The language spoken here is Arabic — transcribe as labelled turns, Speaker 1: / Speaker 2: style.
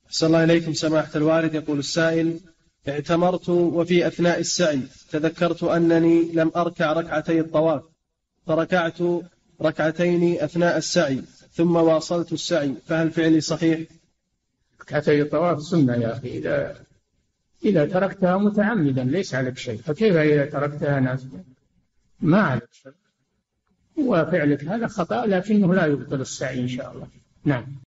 Speaker 1: أحسن الله إليكم سماحة الوالد. يقول السائل: اعتمرت وفي أثناء السعي تذكرت أنني لم أركع ركعتي الطواف، فركعت ركعتين أثناء السعي ثم واصلت السعي، فهل فعلي صحيح؟
Speaker 2: ركعتي الطواف سنة يا أخي، إذا تركتها متعمدا ليس عليك شيء، فكيف إذا تركتها ناسيا؟ ما عليك شيء، وفعلك هذا خطأ لكنه لا يبطل السعي إن شاء الله. نعم.